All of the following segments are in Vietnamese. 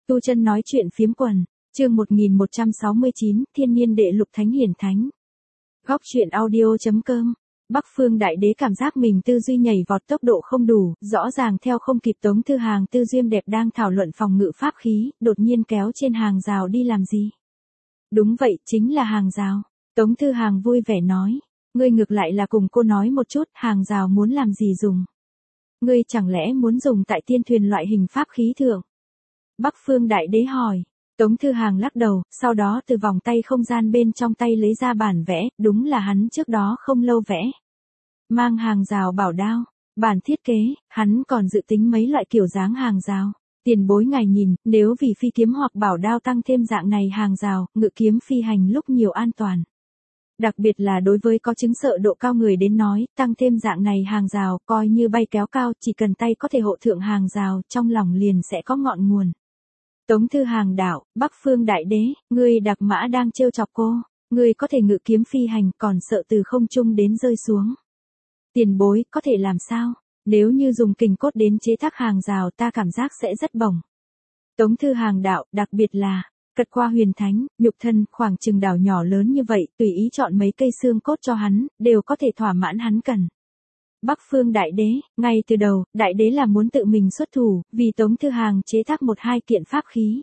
Tu Chân nói chuyện phiếm quần, chương 1169, Thiên Niên Đệ Lục Thánh Hiển Thánh. Góc truyện audio.com. Bắc Phương Đại Đế cảm giác mình tư duy nhảy vọt tốc độ không đủ, rõ ràng theo không kịp Tống Thư Hàng tư duyên đẹp đang thảo luận phòng ngự pháp khí, đột nhiên kéo trên hàng rào đi làm gì? Đúng vậy, chính là hàng rào. Tống Thư Hàng vui vẻ nói, ngươi ngược lại là cùng cô nói một chút, hàng rào muốn làm gì dùng? Ngươi chẳng lẽ muốn dùng tại tiên thuyền loại hình pháp khí thượng? Bắc Phương Đại Đế hỏi. Tống Thư Hàng lắc đầu, sau đó từ vòng tay không gian bên trong tay lấy ra bản vẽ, đúng là hắn trước đó không lâu vẽ. Mang hàng rào bảo đao, bản thiết kế, hắn còn dự tính mấy loại kiểu dáng hàng rào. Tiền bối ngài nhìn, nếu vì phi kiếm hoặc bảo đao tăng thêm dạng này hàng rào, ngự kiếm phi hành lúc nhiều an toàn. Đặc biệt là đối với có chứng sợ độ cao người đến nói, tăng thêm dạng này hàng rào, coi như bay kéo cao, chỉ cần tay có thể hộ thượng hàng rào, trong lòng liền sẽ có ngọn nguồn. Tống Thư Hàng đạo, Bắc Phương Đại Đế, ngươi đặc mã đang trêu chọc cô, ngươi có thể ngự kiếm phi hành, còn sợ từ không trung đến rơi xuống. Tiền bối, có thể làm sao? Nếu như dùng kình cốt đến chế tác hàng rào ta cảm giác sẽ rất bổng. Tống Thư Hàng đạo, đặc biệt là, cật qua huyền thánh, nhục thân, khoảng chừng đảo nhỏ lớn như vậy, tùy ý chọn mấy cây xương cốt cho hắn, đều có thể thỏa mãn hắn cần. Bắc Phương Đại Đế, ngay từ đầu, Đại Đế là muốn tự mình xuất thủ, vì Tống Thư Hàng chế tác một hai kiện pháp khí.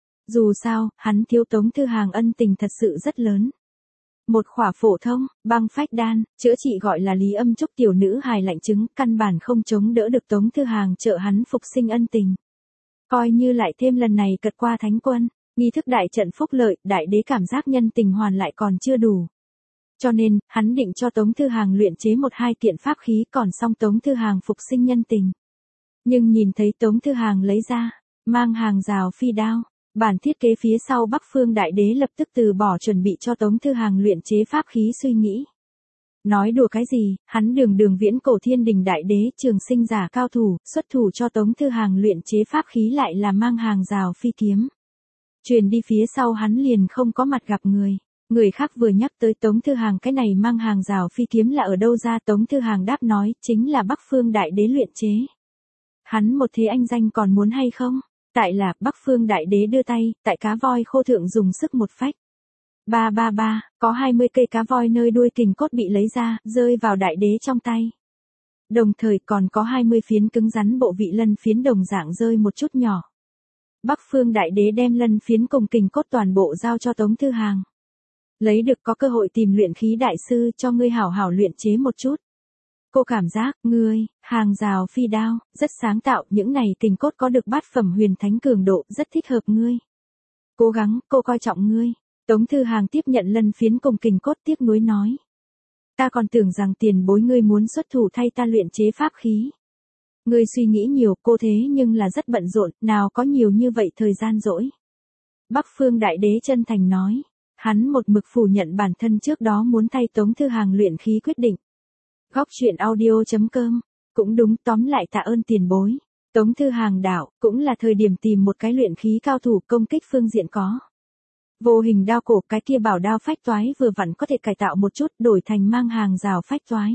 Dù sao, hắn thiếu Tống Thư Hàng ân tình thật sự rất lớn. Một khỏa phổ thông, băng phách đan, chữa trị gọi là Lý Âm Trúc tiểu nữ hài lạnh chứng, căn bản không chống đỡ được Tống Thư Hàng trợ hắn phục sinh ân tình. Coi như lại thêm lần này cật qua thánh quân, nghi thức đại trận phúc lợi, Đại Đế cảm giác nhân tình hoàn lại còn chưa đủ. Cho nên, hắn định cho Tống Thư Hàng luyện chế một hai kiện pháp khí còn xong Tống Thư Hàng phục sinh nhân tình. Nhưng nhìn thấy Tống Thư Hàng lấy ra, mang hàng rào phi đao, bản thiết kế phía sau Bắc Phương Đại Đế lập tức từ bỏ chuẩn bị cho Tống Thư Hàng luyện chế pháp khí suy nghĩ. Nói đùa cái gì, hắn đường viễn cổ thiên đình Đại Đế trường sinh giả cao thủ, xuất thủ cho Tống Thư Hàng luyện chế pháp khí lại là mang hàng rào phi kiếm. Truyền đi phía sau hắn liền không có mặt gặp người. Người khác vừa nhắc tới Tống Thư Hàng cái này mang hàng rào phi kiếm là ở đâu ra, Tống Thư Hàng đáp nói, chính là Bắc Phương Đại Đế luyện chế. Hắn một thế anh danh còn muốn hay không? Tại là, Bắc Phương Đại Đế đưa tay, tại cá voi khô thượng dùng sức một phách. Ba, có 20 cây cá voi nơi đuôi kình cốt bị lấy ra, rơi vào Đại Đế trong tay. Đồng thời còn có 20 phiến cứng rắn bộ vị lân phiến đồng dạng rơi một chút nhỏ. Bắc Phương Đại Đế đem lân phiến cùng kình cốt toàn bộ giao cho Tống Thư Hàng. Lấy được có cơ hội tìm luyện khí đại sư cho ngươi hảo hảo luyện chế một chút. Cô cảm giác, ngươi, hàng rào phi đao, rất sáng tạo, những này kình cốt có được bát phẩm huyền thánh cường độ, rất thích hợp ngươi. Cố gắng, cô coi trọng ngươi. Tống Thư Hàng tiếp nhận lân phiến cùng kình cốt tiếc nuối nói. Ta còn tưởng rằng tiền bối ngươi muốn xuất thủ thay ta luyện chế pháp khí. Ngươi suy nghĩ nhiều, cô thế nhưng là rất bận rộn, nào có nhiều như vậy thời gian rỗi. Bắc Phương Đại Đế chân thành nói. Hắn một mực phủ nhận bản thân trước đó muốn thay Tống Thư Hàng luyện khí quyết định. Góc truyện audio.com. Cũng đúng, tóm lại tạ ơn tiền bối. Tống Thư Hàng đạo, cũng là thời điểm tìm một cái luyện khí cao thủ công kích phương diện có. Vô hình đao cổ, cái kia bảo đao phách toái vừa vặn có thể cải tạo một chút, đổi thành mang hàng rào phách toái.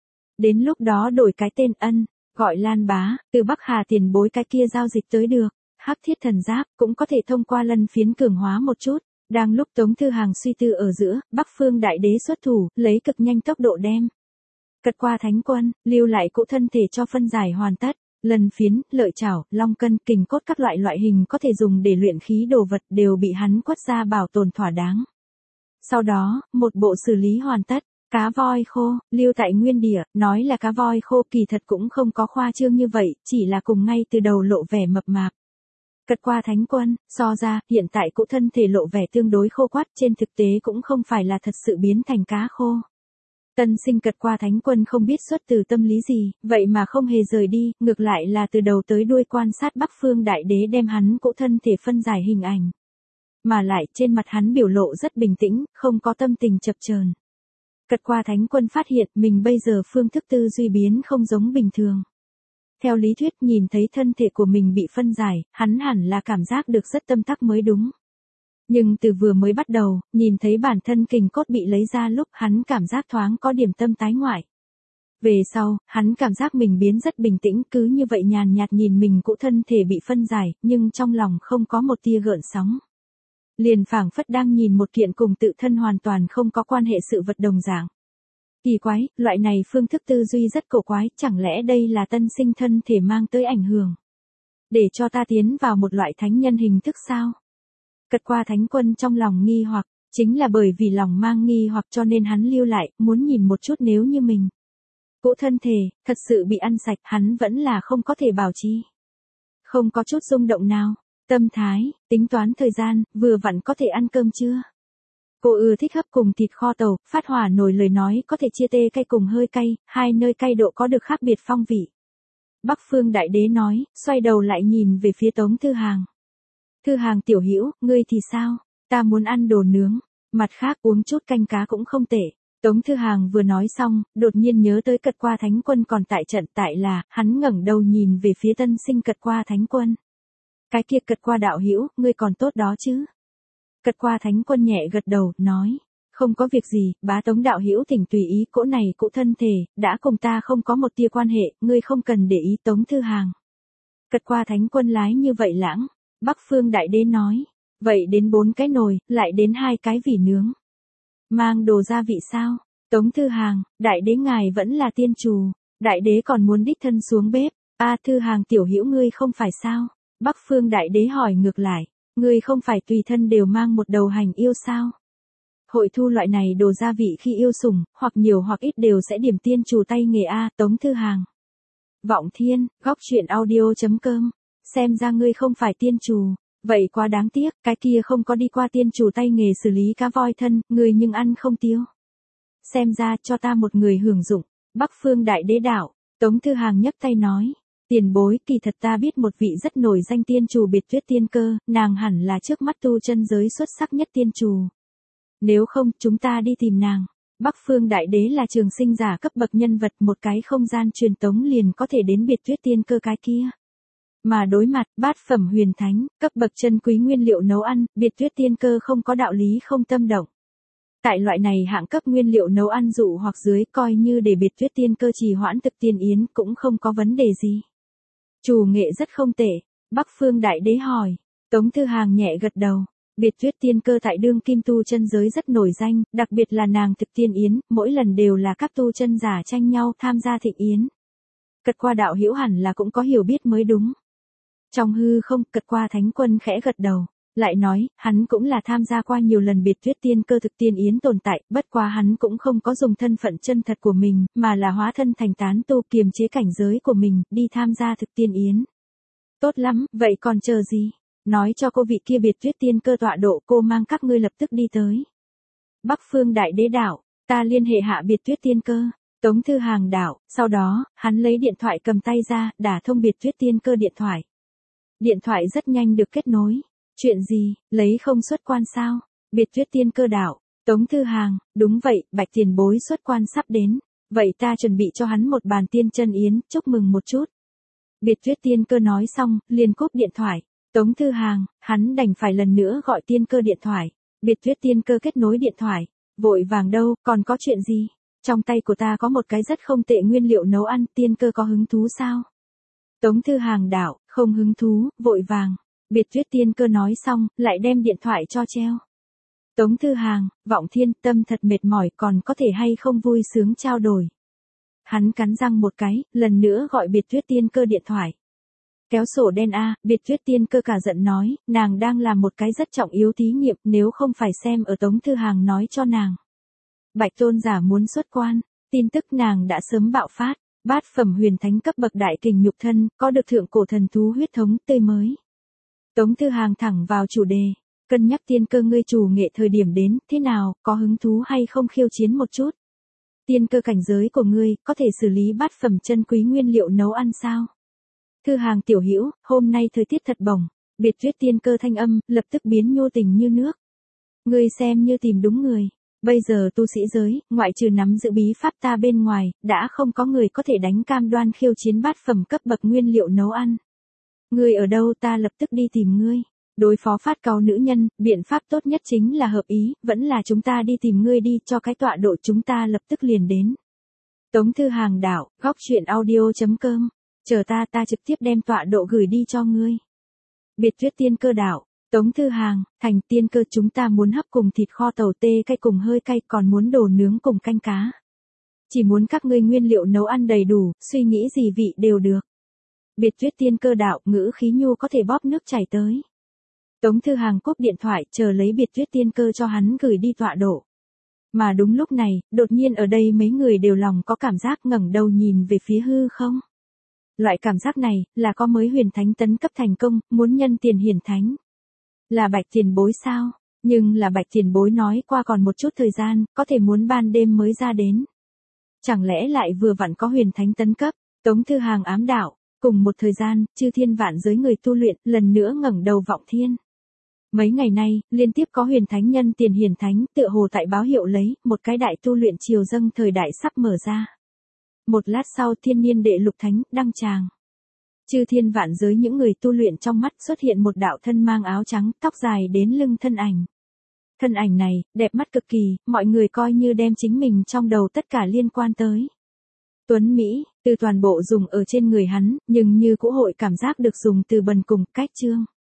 Đến lúc đó đổi cái tên ân, gọi Lan Bá, từ Bắc Hà tiền bối cái kia giao dịch tới được. Hắc thiết thần giáp, cũng có thể thông qua lân phiến cường hóa một chút. Đang lúc Tống Thư Hàng suy tư ở giữa, Bắc Phương Đại Đế xuất thủ, lấy cực nhanh tốc độ đem. Cật qua thánh quân, lưu lại cỗ thân thể cho phân giải hoàn tất, lân phiến, lợi chảo, long cân, kình cốt các loại hình có thể dùng để luyện khí đồ vật đều bị hắn quất ra bảo tồn thỏa đáng. Sau đó, một bộ xử lý hoàn tất, cá voi khô, lưu tại nguyên địa, nói là cá voi khô kỳ thật cũng không có khoa trương như vậy, chỉ là cùng ngay từ đầu lộ vẻ mập mạp. Cật qua thánh quân, so ra, hiện tại cụ thân thể lộ vẻ tương đối khô quắt, trên thực tế cũng không phải là thật sự biến thành cá khô. Tân sinh cật qua thánh quân không biết xuất từ tâm lý gì, vậy mà không hề rời đi, ngược lại là từ đầu tới đuôi quan sát Bắc Phương Đại Đế đem hắn cụ thân thể phân giải hình ảnh. Mà lại, trên mặt hắn biểu lộ rất bình tĩnh, không có tâm tình chập chờn. Cật qua thánh quân phát hiện mình bây giờ phương thức tư duy biến không giống bình thường. Theo lý thuyết nhìn thấy thân thể của mình bị phân giải, hắn hẳn là cảm giác được rất tâm tắc mới đúng. Nhưng từ vừa mới bắt đầu, nhìn thấy bản thân kình cốt bị lấy ra lúc hắn cảm giác thoáng có điểm tâm tái ngoại. Về sau, hắn cảm giác mình biến rất bình tĩnh, cứ như vậy nhàn nhạt nhìn mình cũ thân thể bị phân giải, nhưng trong lòng không có một tia gợn sóng. Liền phảng phất đang nhìn một kiện cùng tự thân hoàn toàn không có quan hệ sự vật đồng dạng. Kỳ quái, loại này phương thức tư duy rất cổ quái, chẳng lẽ đây là tân sinh thân thể mang tới ảnh hưởng? Để cho ta tiến vào một loại thánh nhân hình thức sao? Cật qua thánh quân trong lòng nghi hoặc, chính là bởi vì lòng mang nghi hoặc cho nên hắn lưu lại, muốn nhìn một chút nếu như mình. Cỗ thân thể, thật sự bị ăn sạch, hắn vẫn là không có thể bảo trì. Không có chút rung động nào, tâm thái, tính toán thời gian, vừa vặn có thể ăn cơm chưa? Cô thích hấp cùng thịt kho tàu, phát hỏa nồi lời nói có thể chia tê cay cùng hơi cay, hai nơi cay độ có được khác biệt phong vị. Bắc Phương Đại Đế nói, xoay đầu lại nhìn về phía Tống Thư Hàng. Thư Hàng tiểu hữu, ngươi thì sao? Ta muốn ăn đồ nướng, mặt khác uống chút canh cá cũng không tệ. Tống Thư Hàng vừa nói xong, đột nhiên nhớ tới Cật Qua Thánh Quân còn tại trận, tại là, hắn ngẩng đầu nhìn về phía tân sinh Cật Qua Thánh Quân. Cái kia Cật Qua đạo hữu, ngươi còn tốt đó chứ? Cật Qua Thánh Quân nhẹ gật đầu, nói, không có việc gì, bá Tống đạo hữu thỉnh tùy ý, cỗ này cỗ thân thể, đã cùng ta không có một tia quan hệ, ngươi không cần để ý. Tống Thư Hàng. Cật Qua Thánh Quân lái như vậy lãng, Bắc Phương Đại Đế nói, vậy đến 4 cái nồi, lại đến 2 cái vỉ nướng. Mang đồ gia vị sao? Tống Thư Hàng, Đại Đế ngài vẫn là tiên trù, Đại Đế còn muốn đích thân xuống bếp. Thư Hàng tiểu hữu ngươi không phải sao? Bắc Phương Đại Đế hỏi ngược lại, ngươi không phải tùy thân đều mang một đầu hành yêu sao? Hội thu loại này đồ gia vị khi yêu sủng, hoặc nhiều hoặc ít đều sẽ điểm tiên trù tay nghề Tống Thư Hàng. Vọng Thiên, góc truyện audio.com, xem ra ngươi không phải tiên trù, vậy quá đáng tiếc, cái kia không có đi qua tiên trù tay nghề xử lý cá voi thân, ngươi nhưng ăn không tiêu. Xem ra cho ta một người hưởng dụng. Bắc Phương Đại Đế đạo. Tống Thư Hàng nhấc tay nói, tiền bối, kỳ thật ta biết một vị rất nổi danh tiên trù Biệt Tuyết Tiên Cơ, nàng hẳn là trước mắt tu chân giới xuất sắc nhất tiên trù. Nếu không, chúng ta đi tìm nàng. Bắc Phương Đại Đế là trường sinh giả cấp bậc nhân vật, một cái không gian truyền tống liền có thể đến Biệt Tuyết Tiên Cơ cái kia. Mà đối mặt, bát phẩm huyền thánh, cấp bậc chân quý nguyên liệu nấu ăn, Biệt Tuyết Tiên Cơ không có đạo lý không tâm động. Tại loại này hạng cấp nguyên liệu nấu ăn dụ hoặc dưới, coi như để Biệt Tuyết Tiên Cơ trì hoãn thực tiên yến cũng không có vấn đề gì. Chủ nghệ rất không tệ. Bắc Phương Đại Đế hỏi. Tống Thư Hàng nhẹ gật đầu. Biệt Tuyết Tiên Cơ tại đương kim tu chân giới rất nổi danh, đặc biệt là nàng thực tiên yến, mỗi lần đều là các tu chân giả tranh nhau tham gia thịnh yến. Cật Qua đạo hữu hẳn là cũng có hiểu biết mới đúng. Trong hư không, Cật Qua Thánh Quân khẽ gật đầu, lại nói, hắn cũng là tham gia qua nhiều lần Biệt Tuyết Tiên Cơ thực tiên yến tồn tại, bất quá hắn cũng không có dùng thân phận chân thật của mình, mà là hóa thân thành tán tu kiềm chế cảnh giới của mình, đi tham gia thực tiên yến. Tốt lắm, vậy còn chờ gì? Nói cho cô vị kia Biệt Tuyết Tiên Cơ tọa độ, cô mang các ngươi lập tức đi tới. Bắc Phương Đại Đế đạo, ta liên hệ hạ Biệt Tuyết Tiên Cơ. Tống Thư Hàng đạo, sau đó, hắn lấy điện thoại cầm tay ra, đả thông Biệt Tuyết Tiên Cơ điện thoại. Điện thoại rất nhanh được kết nối. Chuyện gì, lấy không xuất quan sao? Biệt Tuyết Tiên Cơ đạo, Tống Thư Hàng, đúng vậy, Bạch tiền bối xuất quan sắp đến. Vậy ta chuẩn bị cho hắn một bàn tiên chân yến, chúc mừng một chút. Biệt Tuyết Tiên Cơ nói xong, liền cúp điện thoại. Tống Thư Hàng, hắn đành phải lần nữa gọi Tiên Cơ điện thoại. Biệt Tuyết Tiên Cơ kết nối điện thoại. Vội vàng đâu, còn có chuyện gì? Trong tay của ta có một cái rất không tệ nguyên liệu nấu ăn, Tiên Cơ có hứng thú sao? Tống Thư Hàng đạo, không hứng thú, vội vàng. Biệt Tuyết Tiên Cơ nói xong, lại đem điện thoại cho treo. Tống Thư Hàng, Vọng Thiên, tâm thật mệt mỏi, còn có thể hay không vui sướng trao đổi. Hắn cắn răng một cái, lần nữa gọi Biệt Tuyết Tiên Cơ điện thoại. Kéo sổ đen Biệt Tuyết Tiên Cơ cả giận nói, nàng đang làm một cái rất trọng yếu thí nghiệm, nếu không phải xem ở Tống Thư Hàng nói cho nàng. Bạch Tôn giả muốn xuất quan, tin tức nàng đã sớm bạo phát, bát phẩm huyền thánh cấp bậc đại kình nhục thân, có được thượng cổ thần thú huyết thống tươi mới. Tống Thư Hàng thẳng vào chủ đề, cân nhắc Tiên Cơ ngươi chủ nghệ thời điểm đến, thế nào, có hứng thú hay không khiêu chiến một chút? Tiên Cơ cảnh giới của ngươi, có thể xử lý bát phẩm chân quý nguyên liệu nấu ăn sao? Thư Hàng tiểu hữu, hôm nay thời tiết thật bổng. Biệt Tuyết Tiên Cơ thanh âm, lập tức biến nhu tình như nước. Ngươi xem như tìm đúng người. Bây giờ tu sĩ giới, ngoại trừ nắm giữ bí pháp ta bên ngoài, đã không có người có thể đánh cam đoan khiêu chiến bát phẩm cấp bậc nguyên liệu nấu ăn. Ngươi ở đâu, ta lập tức đi tìm ngươi. Đối phó phát cáu nữ nhân, biện pháp tốt nhất chính là hợp ý, vẫn là chúng ta đi tìm ngươi đi, cho cái tọa độ chúng ta lập tức liền đến. Tống Thư Hàng đạo, góc chuyện audio.com. Chờ ta trực tiếp đem tọa độ gửi đi cho ngươi. Biệt Tuyết Tiên Cơ đạo, Tống Thư Hàng, thành tiên cơ chúng ta muốn hấp cùng thịt kho tàu tê cay cùng hơi cay còn muốn đồ nướng cùng canh cá. Chỉ muốn các ngươi nguyên liệu nấu ăn đầy đủ, suy nghĩ gì vị đều được. Biệt Tuyết Tiên Cơ đạo, ngữ khí nhu có thể bóp nước chảy tới. Tống Thư Hàng cúp điện thoại, chờ lấy Biệt Tuyết Tiên Cơ cho hắn gửi đi tọa độ. Mà đúng lúc này, đột nhiên ở đây mấy người đều lòng có cảm giác ngẩng đầu nhìn về phía hư không. Loại cảm giác này, là có mới huyền thánh tấn cấp thành công, muốn nhân tiền hiển thánh. Là Bạch Tiền Bối sao? Nhưng là Bạch Tiền Bối nói qua còn một chút thời gian, có thể muốn ban đêm mới ra đến. Chẳng lẽ lại vừa vặn có huyền thánh tấn cấp? Tống Thư Hàng ám đạo, cùng một thời gian, chư thiên vạn giới người tu luyện, lần nữa ngẩng đầu vọng thiên. Mấy ngày nay, liên tiếp có huyền thánh nhân tiền hiển thánh, tựa hồ tại báo hiệu lấy, một cái đại tu luyện triều dâng thời đại sắp mở ra. Một lát sau thiên niên đệ lục thánh, đăng tràng. Chư thiên vạn giới những người tu luyện trong mắt xuất hiện một đạo thân mang áo trắng, tóc dài đến lưng thân ảnh. Thân ảnh này, đẹp mắt cực kỳ, mọi người coi như đem chính mình trong đầu tất cả liên quan tới. Tuấn Mỹ, từ toàn bộ dùng ở trên người hắn, nhưng như cũ hội cảm giác được dùng từ bần cùng, cách trương.